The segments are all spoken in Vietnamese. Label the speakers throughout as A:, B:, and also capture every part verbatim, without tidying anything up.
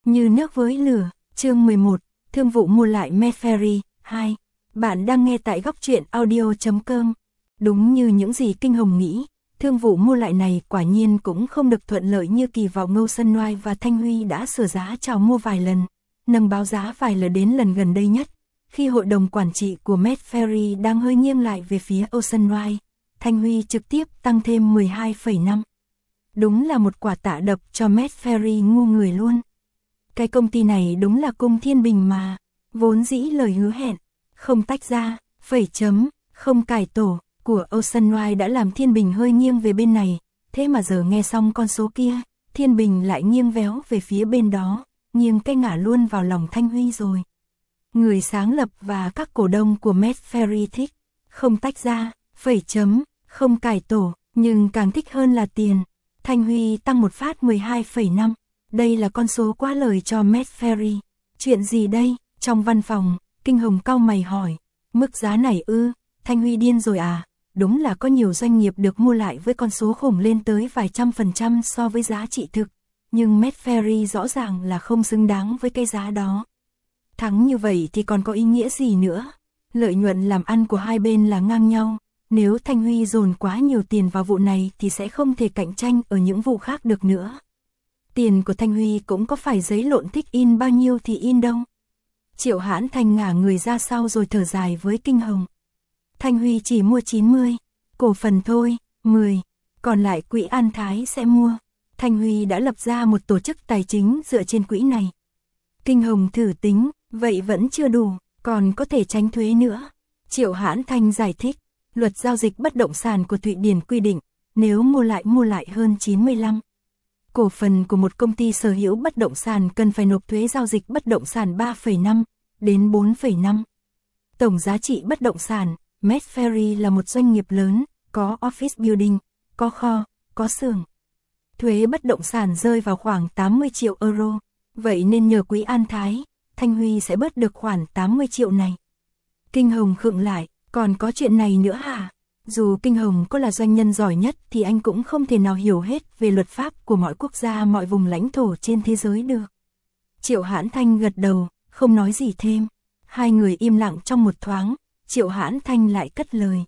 A: Như nước với lửa, chương mười một, thương vụ mua lại Medferry, hai. Bạn đang nghe tại góc truyện audio chấm com. Đúng như những gì Kinh Hồng nghĩ, thương vụ mua lại này quả nhiên cũng không được thuận lợi như kỳ vọng. Ocean Wide và Thanh Huy đã sửa giá chào mua vài lần, nâng báo giá vài lần đến lần gần đây nhất. Khi hội đồng quản trị của Medferry đang hơi nghiêng lại về phía Ocean Wide, Thanh Huy trực tiếp tăng thêm mười hai phẩy năm. Đúng là một quả tạ đập cho Medferry ngu người luôn. Cái công ty này đúng là cung thiên bình mà, vốn dĩ lời hứa hẹn, không tách ra, phẩy chấm, không cải tổ, của Ocean Wide đã làm Thiên Bình hơi nghiêng về bên này, thế mà giờ nghe xong con số kia, Thiên Bình lại nghiêng véo về phía bên đó, nghiêng cái ngả luôn vào lòng Thanh Huy rồi. Người sáng lập và các cổ đông của Medferry thích, không tách ra, phẩy chấm, không cải tổ, nhưng càng thích hơn là tiền. Thanh Huy tăng một phát mười hai phẩy năm, đây là con số quá lời cho Medferry. Chuyện gì đây? Trong văn phòng, Kinh Hồng cau mày hỏi, mức giá này ư? Thanh Huy điên rồi à? Đúng là có nhiều doanh nghiệp được mua lại với con số khủng lên tới vài trăm phần trăm so với giá trị thực, nhưng Medferry rõ ràng là không xứng đáng với cái giá đó. Thắng như vậy thì còn có ý nghĩa gì nữa? Lợi nhuận làm ăn của hai bên là ngang nhau, nếu Thanh Huy dồn quá nhiều tiền vào vụ này thì sẽ không thể cạnh tranh ở những vụ khác được nữa. Tiền của Thanh Huy cũng có phải giấy lộn thích in bao nhiêu thì in đâu. Triệu Hãn Thành ngả người ra sau rồi thở dài với Kinh Hồng. Thanh Huy chỉ mua chín mươi cổ phần thôi, mười, còn lại quỹ An Thái sẽ mua. Thanh Huy đã lập ra một tổ chức tài chính dựa trên quỹ này. Kinh Hồng thử tính, vậy vẫn chưa đủ, còn có thể tránh thuế nữa. Triệu Hãn Thành giải thích, luật giao dịch bất động sản của Thụy Điển quy định, nếu mua lại mua lại hơn chín mươi lăm cổ phần của một công ty sở hữu bất động sản cần phải nộp thuế giao dịch bất động sản ba phẩy năm đến bốn phẩy năm. Tổng giá trị bất động sản, Medferry là một doanh nghiệp lớn, có office building, có kho, có xưởng. Thuế bất động sản rơi vào khoảng tám mươi triệu euro, vậy nên nhờ quỹ An Thái, Thanh Huy sẽ bớt được khoản tám mươi triệu này. Kinh Hồng khựng lại, còn có chuyện này nữa hả? Dù Kinh Hồng có là doanh nhân giỏi nhất thì anh cũng không thể nào hiểu hết về luật pháp của mọi quốc gia, mọi vùng lãnh thổ trên thế giới được. Triệu Hãn Thanh gật đầu, không nói gì thêm. Hai người im lặng trong một thoáng, Triệu Hãn Thanh lại cất lời.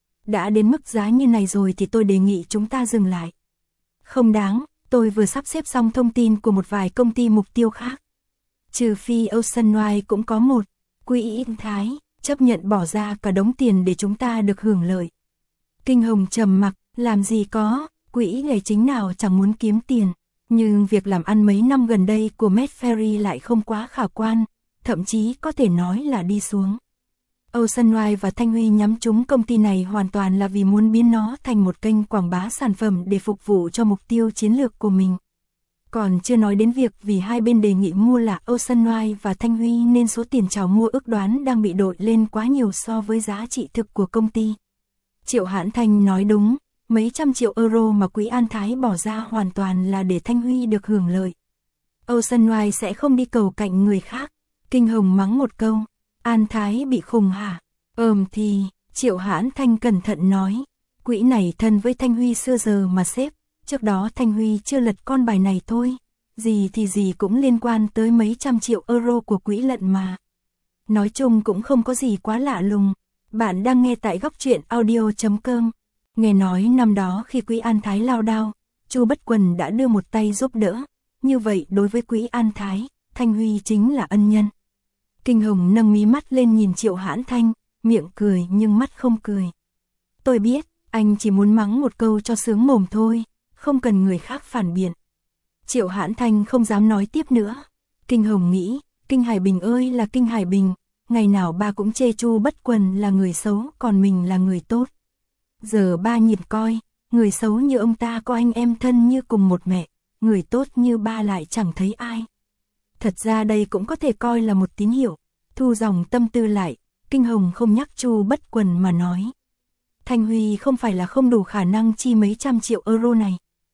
A: Đã đến mức giá như này rồi thì tôi đề nghị chúng ta dừng lại. Không đáng, tôi vừa sắp xếp xong thông tin của một vài công ty mục tiêu khác. Trừ phi Ocean Wide cũng có một, quỹ An Thái, chấp nhận bỏ ra cả đống tiền để chúng ta được hưởng lợi. Kinh Hồng trầm mặc, làm gì có, quỹ tài chính nào chẳng muốn kiếm tiền, nhưng việc làm ăn mấy năm gần đây của Medferry lại không quá khả quan, thậm chí có thể nói là đi xuống. Ocean Wide và Thanh Huy nhắm trúng công ty này hoàn toàn là vì muốn biến nó thành một kênh quảng bá sản phẩm để phục vụ cho mục tiêu chiến lược của mình. Còn chưa nói đến việc vì hai bên đề nghị mua là Ocean Wide và Thanh Huy nên số tiền chào mua ước đoán đang bị đội lên quá nhiều so với giá trị thực của công ty. Triệu Hãn Thành nói đúng, mấy trăm triệu euro mà quỹ An Thái bỏ ra hoàn toàn là để Thanh Huy được hưởng lợi. Ocean Wide sẽ không đi cầu cạnh người khác. Kinh Hồng mắng một câu, An Thái bị khùng hả? Ừm thì, Triệu Hãn Thanh cẩn thận nói, quỹ này thân với Thanh Huy xưa giờ mà sếp, trước đó Thanh Huy chưa lật con bài này thôi, gì thì gì cũng liên quan tới mấy trăm triệu euro của quỹ lận mà. Nói chung cũng không có gì quá lạ lùng. Bạn đang nghe tại góc truyện audio chấm com. Nghe nói năm đó khi quỹ An Thái lao đao, Chu Bất Quần đã đưa một tay giúp đỡ, như vậy đối với quỹ An Thái, Thanh Huy chính là ân nhân. Kinh Hồng nâng mí mắt lên nhìn Triệu Hãn Thanh, miệng cười nhưng mắt không cười. Tôi biết, anh chỉ muốn mắng một câu cho sướng mồm thôi, không cần người khác phản biện. Triệu Hãn Thanh không dám nói tiếp nữa. Kinh Hồng nghĩ, Kinh Hải Bình ơi là Kinh Hải Bình, ngày nào ba cũng chê Chu Bất Quần là người xấu còn mình là người tốt. Giờ ba nhìn coi, người xấu như ông ta có anh em thân như cùng một mẹ, người tốt như ba lại chẳng thấy ai. Thật ra đây cũng có thể coi là một tín hiệu. Thu dòng tâm tư lại, Kinh Hồng không nhắc Chu Bất Quần mà nói. Thanh Huy không phải là không đủ khả năng chi mấy trăm triệu euro này.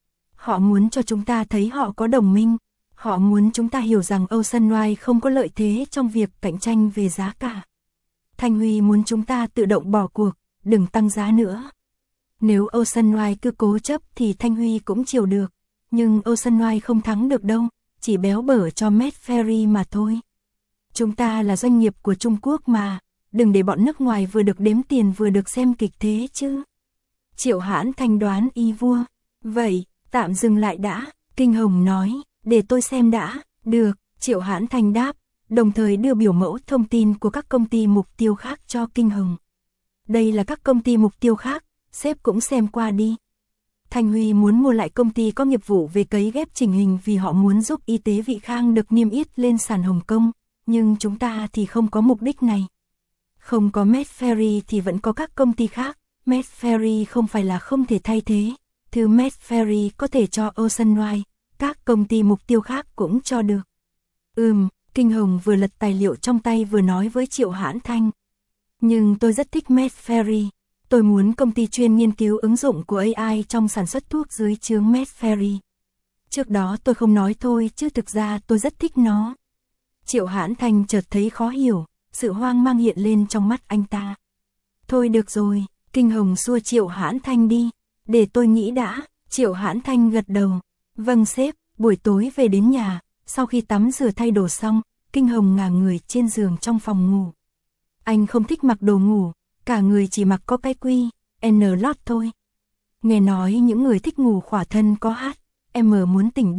A: Họ muốn cho chúng ta thấy họ có đồng minh. Họ muốn chúng ta hiểu rằng Ocean Wide không có lợi thế trong việc cạnh tranh về giá cả. Thanh Huy muốn chúng ta tự động bỏ cuộc, đừng tăng giá nữa. Nếu Ocean Wide cứ cố chấp thì Thanh Huy cũng chịu được. Nhưng Ocean Wide không thắng được đâu. chỉ béo bở cho Medferry mà thôi. Chúng ta là doanh nghiệp của Trung Quốc mà, đừng để bọn nước ngoài vừa được đếm tiền vừa được xem kịch thế chứ. Triệu Hãn Thanh đoán y vua. Vậy, tạm dừng lại đã, Kinh Hồng nói, để tôi xem đã. Được, Triệu Hãn Thanh đáp, đồng thời đưa biểu mẫu thông tin của các công ty mục tiêu khác cho Kinh Hồng. Đây là các công ty mục tiêu khác, sếp cũng xem qua đi. Thanh Huy muốn mua lại công ty có nghiệp vụ về cấy ghép chỉnh hình vì họ muốn giúp y tế Vị Khang được niêm yết lên sàn Hồng Kông, nhưng chúng ta thì không có mục đích này. Không có Medferry thì vẫn có các công ty khác, Medferry không phải là không thể thay thế, thứ Medferry có thể cho Oceanwide, các công ty mục tiêu khác cũng cho được. Ừm, Kinh Hồng vừa lật tài liệu trong tay vừa nói với Triệu Hãn Thanh. Nhưng tôi rất thích Medferry. Tôi muốn công ty chuyên nghiên cứu ứng dụng của a i trong sản xuất thuốc dưới trướng Medferry. Trước đó tôi không nói thôi chứ thực ra tôi rất thích nó. Triệu Hãn Thanh chợt thấy khó hiểu, sự hoang mang hiện lên trong mắt anh ta. Thôi được rồi, Kinh Hồng xua Triệu Hãn Thanh đi, để tôi nghĩ đã. Triệu Hãn Thanh gật đầu. Vâng sếp, buổi tối về đến nhà, sau khi tắm rửa thay đồ xong, Kinh Hồng ngả người trên giường trong phòng ngủ. Anh không thích mặc đồ ngủ, cả người chỉ mặc có cái quy, N lót thôi. Nghe nói những người thích ngủ khỏa thân có H, M muốn tỉnh D,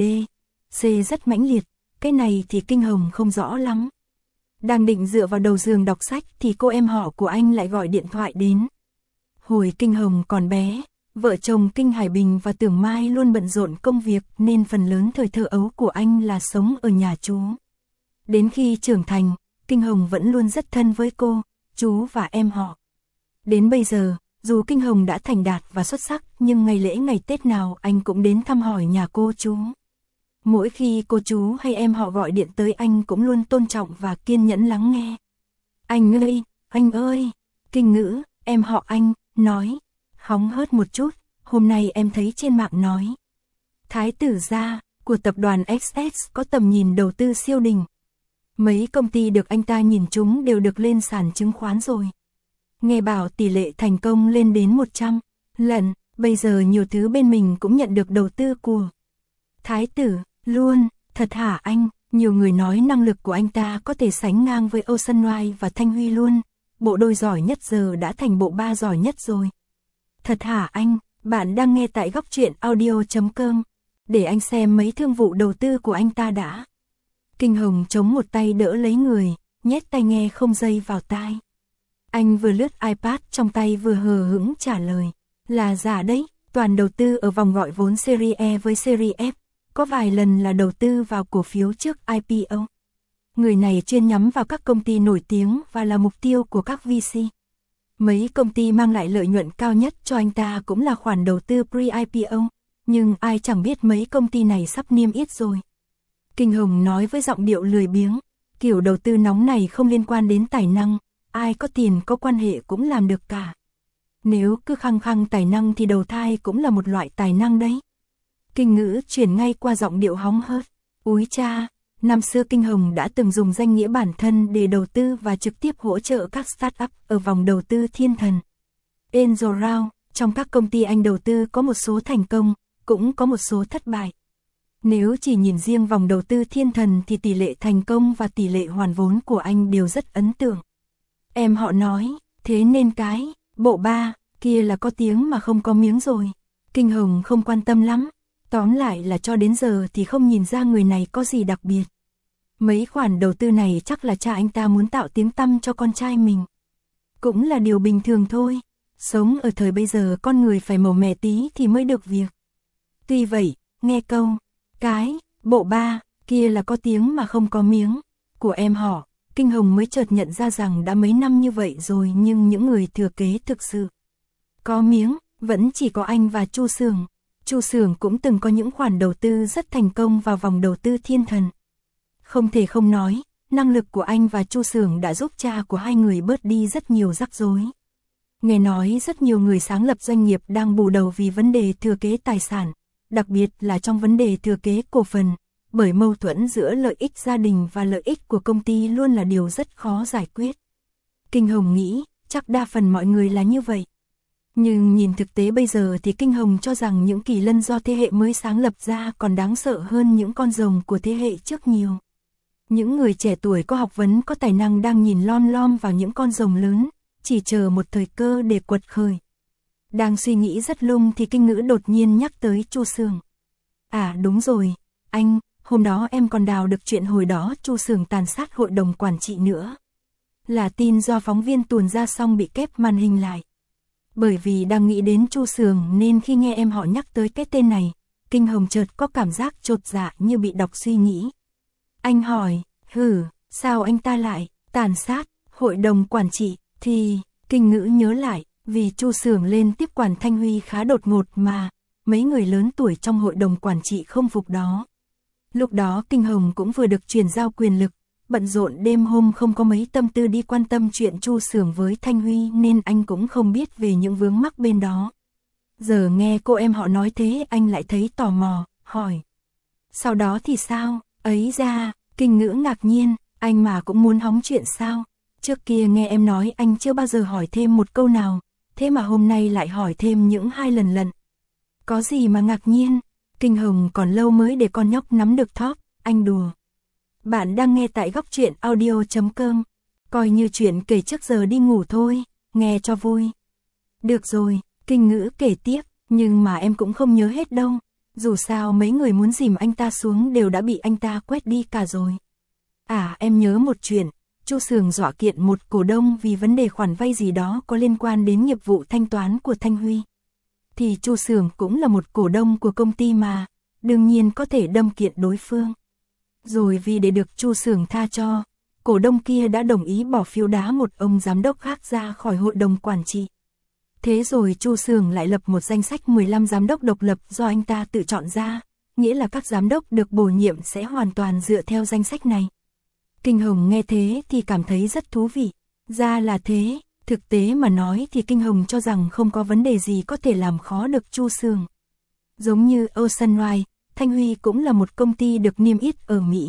A: C rất mãnh liệt, cái này thì Kinh Hồng không rõ lắm. Đang định dựa vào đầu giường đọc sách thì cô em họ của anh lại gọi điện thoại đến. Hồi Kinh Hồng còn bé, vợ chồng Kinh Hải Bình và Tưởng Mai luôn bận rộn công việc nên phần lớn thời thơ ấu của anh là sống ở nhà chú. Đến khi trưởng thành, Kinh Hồng vẫn luôn rất thân với cô, chú và em họ. Đến bây giờ, dù Kinh Hồng đã thành đạt và xuất sắc nhưng ngày lễ ngày Tết nào anh cũng đến thăm hỏi nhà cô chú. Mỗi khi cô chú hay em họ gọi điện tới anh cũng luôn tôn trọng và kiên nhẫn lắng nghe. Anh ơi, anh ơi, Kinh Ngữ, em họ anh, nói, hóng hớt một chút, hôm nay em thấy trên mạng nói. Thái tử gia của tập đoàn ích ét có tầm nhìn đầu tư siêu đỉnh. Mấy công ty được anh ta nhìn chúng đều được lên sàn chứng khoán rồi. Nghe bảo tỷ lệ thành công lên đến một trăm lần, bây giờ nhiều thứ bên mình cũng nhận được đầu tư của Thái tử, luôn, thật hả anh? Nhiều người nói năng lực của anh ta có thể sánh ngang với Oceanwide và Thanh Huy luôn. Bộ đôi giỏi nhất giờ đã thành bộ ba giỏi nhất rồi. Thật hả anh? Bạn đang nghe tại góc truyện audio chấm com. Để anh xem mấy thương vụ đầu tư của anh ta đã. Kinh Hồng chống một tay đỡ lấy người, nhét tai nghe không dây vào tai. Anh vừa lướt iPad trong tay vừa hờ hững trả lời. Là giả đấy, toàn đầu tư ở vòng gọi vốn Series E với Series F. Có vài lần là đầu tư vào cổ phiếu trước I P O. Người này chuyên nhắm vào các công ty nổi tiếng và là mục tiêu của các V C. Mấy công ty mang lại lợi nhuận cao nhất cho anh ta cũng là khoản đầu tư pre-I P O, nhưng ai chẳng biết mấy công ty này sắp niêm yết rồi. Kinh Hồng nói với giọng điệu lười biếng, kiểu đầu tư nóng này không liên quan đến tài năng, ai có tiền có quan hệ cũng làm được cả. Nếu cứ khăng khăng tài năng thì đầu thai cũng là một loại tài năng đấy. Kinh Ngữ chuyển ngay qua giọng điệu hóng hớt. Úi cha, năm xưa Kinh Hồng đã từng dùng danh nghĩa bản thân để đầu tư và trực tiếp hỗ trợ các startup ở vòng đầu tư thiên thần. Angel Round, trong các công ty anh đầu tư có một số thành công, cũng có một số thất bại. Nếu chỉ nhìn riêng vòng đầu tư thiên thần thì tỷ lệ thành công và tỷ lệ hoàn vốn của anh đều rất ấn tượng. Em họ nói, thế nên cái, bộ ba, kia là có tiếng mà không có miếng rồi. Kinh Hồng không quan tâm lắm. Tóm lại là cho đến giờ thì không nhìn ra người này có gì đặc biệt. Mấy khoản đầu tư này chắc là cha anh ta muốn tạo tiếng tăm cho con trai mình. Cũng là điều bình thường thôi. Sống ở thời bây giờ con người phải màu mè tí thì mới được việc. Tuy vậy, nghe câu, cái, bộ ba, kia là có tiếng mà không có miếng, của em họ, Kinh Hồng mới chợt nhận ra rằng đã mấy năm như vậy rồi nhưng những người thừa kế thực sự có miếng, vẫn chỉ có anh và Chu Sường. Chu Sường cũng từng có những khoản đầu tư rất thành công vào vòng đầu tư thiên thần. Không thể không nói, năng lực của anh và Chu Sường đã giúp cha của hai người bớt đi rất nhiều rắc rối. Nghe nói rất nhiều người sáng lập doanh nghiệp đang bù đầu vì vấn đề thừa kế tài sản, đặc biệt là trong vấn đề thừa kế cổ phần, bởi mâu thuẫn giữa lợi ích gia đình và lợi ích của công ty luôn là điều rất khó giải quyết. Kinh Hồng nghĩ, chắc đa phần mọi người là như vậy. Nhưng nhìn thực tế bây giờ thì Kinh Hồng cho rằng những kỳ lân do thế hệ mới sáng lập ra còn đáng sợ hơn những con rồng của thế hệ trước nhiều. Những người trẻ tuổi có học vấn có tài năng đang nhìn lom lom vào những con rồng lớn, chỉ chờ một thời cơ để quật khởi. Đang suy nghĩ rất lung thì Kinh Ngữ đột nhiên nhắc tới Chu Sường. À đúng rồi, anh, hôm đó em còn đào được chuyện hồi đó Chu Sường tàn sát hội đồng quản trị nữa. Là tin do phóng viên tuồn ra xong bị kép màn hình lại. Bởi vì đang nghĩ đến Chu Sường nên khi nghe em họ nhắc tới cái tên này, Kinh Hồng chợt có cảm giác chột dạ như bị đọc suy nghĩ. Anh hỏi, hử, sao anh ta lại tàn sát hội đồng quản trị? Thì, Kinh Ngữ nhớ lại, vì Chu Sường lên tiếp quản Thanh Huy khá đột ngột mà, mấy người lớn tuổi trong hội đồng quản trị không phục đó. Lúc đó Kinh Hồng cũng vừa được truyền giao quyền lực, bận rộn đêm hôm không có mấy tâm tư đi quan tâm chuyện Chu Sường với Thanh Huy nên anh cũng không biết về những vướng mắc bên đó. Giờ nghe cô em họ nói thế anh lại thấy tò mò, hỏi. Sau đó thì sao? Ấy ra, Kinh Ngữ ngạc nhiên, anh mà cũng muốn hóng chuyện sao? Trước kia nghe em nói anh chưa bao giờ hỏi thêm một câu nào, thế mà hôm nay lại hỏi thêm những hai lần lận. Có gì mà ngạc nhiên, Kinh Hồng còn lâu mới để con nhóc nắm được thóp, anh đùa. Bạn đang nghe tại góc truyện audio chấm com, coi như chuyện kể trước giờ đi ngủ thôi, nghe cho vui. Được rồi, Kinh Ngữ kể tiếp, nhưng mà em cũng không nhớ hết đâu, dù sao mấy người muốn dìm anh ta xuống đều đã bị anh ta quét đi cả rồi. À em nhớ một chuyện, Chu Sường dọa kiện một cổ đông vì vấn đề khoản vay gì đó có liên quan đến nghiệp vụ thanh toán của Thanh Huy. Thì Chu Sường cũng là một cổ đông của công ty mà, đương nhiên có thể đâm kiện đối phương. Rồi vì để được Chu Sường tha cho, cổ đông kia đã đồng ý bỏ phiếu đá một ông giám đốc khác ra khỏi hội đồng quản trị. Thế rồi Chu Sường lại lập một danh sách mười lăm giám đốc độc lập do anh ta tự chọn ra, nghĩa là các giám đốc được bổ nhiệm sẽ hoàn toàn dựa theo danh sách này. Kinh Hồng nghe thế thì cảm thấy rất thú vị. Ra là thế, thực tế mà nói thì Kinh Hồng cho rằng không có vấn đề gì có thể làm khó được Chu Sường. Giống như Ocean Wide, Thanh Huy cũng là một công ty được niêm yết ở Mỹ.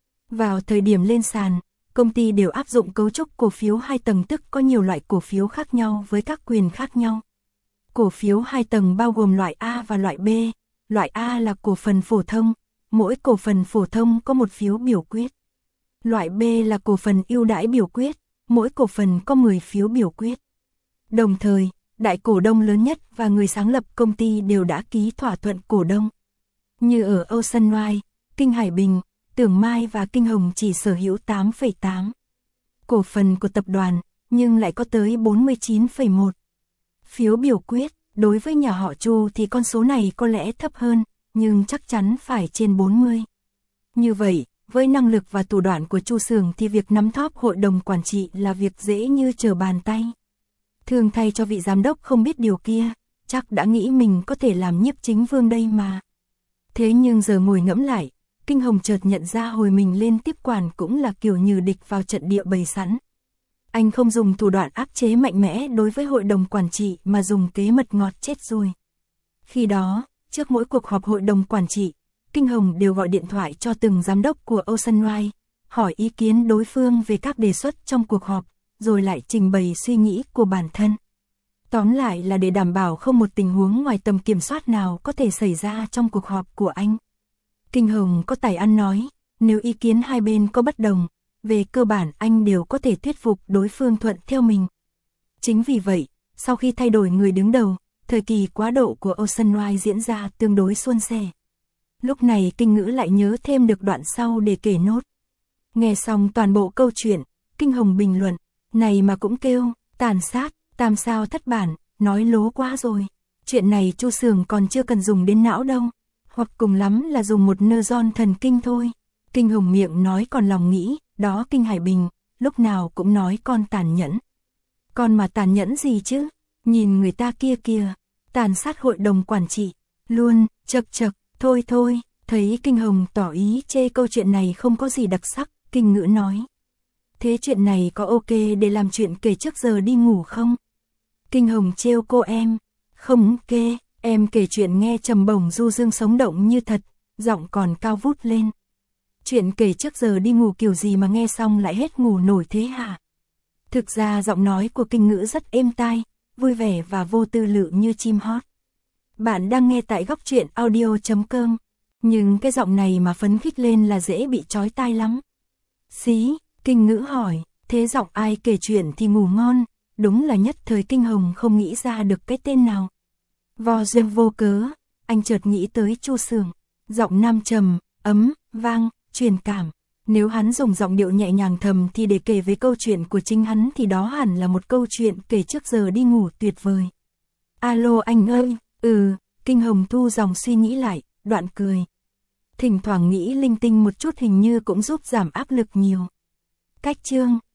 A: Vào thời điểm lên sàn, công ty đều áp dụng cấu trúc cổ phiếu hai tầng, tức có nhiều loại cổ phiếu khác nhau với các quyền khác nhau. Cổ phiếu hai tầng bao gồm loại A và loại B. Loại A là cổ phần phổ thông, mỗi cổ phần phổ thông có một phiếu biểu quyết. Loại B là cổ phần ưu đãi biểu quyết, mỗi cổ phần có mười phiếu biểu quyết. Đồng thời, đại cổ đông lớn nhất và người sáng lập công ty đều đã ký thỏa thuận cổ đông. Như ở Ocean Wide, Kinh Hải Bình, Tưởng Mai và Kinh Hồng chỉ sở hữu tám phẩy tám cổ phần của tập đoàn, nhưng lại có tới bốn mươi chín phẩy một phiếu biểu quyết. Đối với nhà họ Chu thì con số này có lẽ thấp hơn, nhưng chắc chắn phải trên bốn mươi. Như vậy, với năng lực và thủ đoạn của Chu Sường thì việc nắm thóp hội đồng quản trị là việc dễ như trở bàn tay. Thường thay cho vị giám đốc không biết điều kia, chắc đã nghĩ mình có thể làm nhiếp chính vương đây mà. Thế nhưng giờ ngồi ngẫm lại, Kinh Hồng chợt nhận ra hồi mình lên tiếp quản cũng là kiểu như địch vào trận địa bày sẵn. Anh không dùng thủ đoạn áp chế mạnh mẽ đối với hội đồng quản trị mà dùng kế mật ngọt chết rồi. Khi đó, trước mỗi cuộc họp hội đồng quản trị, Kinh Hồng đều gọi điện thoại cho từng giám đốc của Ocean Wide, hỏi ý kiến đối phương về các đề xuất trong cuộc họp, rồi lại trình bày suy nghĩ của bản thân. Tóm lại là để đảm bảo không một tình huống ngoài tầm kiểm soát nào có thể xảy ra trong cuộc họp của anh. Kinh Hồng có tài ăn nói, nếu ý kiến hai bên có bất đồng, về cơ bản anh đều có thể thuyết phục đối phương thuận theo mình. Chính vì vậy, sau khi thay đổi người đứng đầu, thời kỳ quá độ của Ocean Wide diễn ra tương đối suôn sẻ. Lúc này Kinh Ngữ lại nhớ thêm được đoạn sau để kể nốt. Nghe xong toàn bộ câu chuyện, Kinh Hồng bình luận, này mà cũng kêu, tàn sát, tam sao thất bản, nói lố quá rồi. Chuyện này Chu Sường còn chưa cần dùng đến não đâu, hoặc cùng lắm là dùng một neuron thần kinh thôi. Kinh Hồng miệng nói còn lòng nghĩ, đó Kinh Hải Bình, lúc nào cũng nói con tàn nhẫn. Con mà tàn nhẫn gì chứ, nhìn người ta kia kìa, tàn sát hội đồng quản trị, luôn, chật chật, thôi thôi, thấy Kinh Hồng tỏ ý chê câu chuyện này không có gì đặc sắc, Kinh Ngữ nói. Thế chuyện này có ok để làm chuyện kể trước giờ đi ngủ không? Kinh Hồng trêu cô em, không ok, em kể chuyện nghe trầm bổng du dương sống động như thật, giọng còn cao vút lên. Chuyện kể trước giờ đi ngủ kiểu gì mà nghe xong lại hết ngủ nổi thế hả? Thực ra giọng nói của Kinh Ngữ rất êm tai, vui vẻ và vô tư lự như chim hót. Bạn đang nghe tại góc truyện audio.com, nhưng cái giọng này mà phấn khích lên là dễ bị chói tai lắm. Xí, Kinh Ngữ hỏi, thế giọng ai kể chuyện thì ngủ ngon, đúng là nhất thời Kinh Hồng không nghĩ ra được cái tên nào. Vò dâng vô cớ, anh chợt nghĩ tới Chu Sường, giọng nam trầm, ấm, vang, truyền cảm. Nếu hắn dùng giọng điệu nhẹ nhàng thầm thì để kể với câu chuyện của chính hắn thì đó hẳn là một câu chuyện kể trước giờ đi ngủ tuyệt vời. Alo anh ơi, ừ, Kinh Hồng thu dòng suy nghĩ lại, đoạn cười. Thỉnh thoảng nghĩ linh tinh một chút hình như cũng giúp giảm áp lực nhiều. Cách chương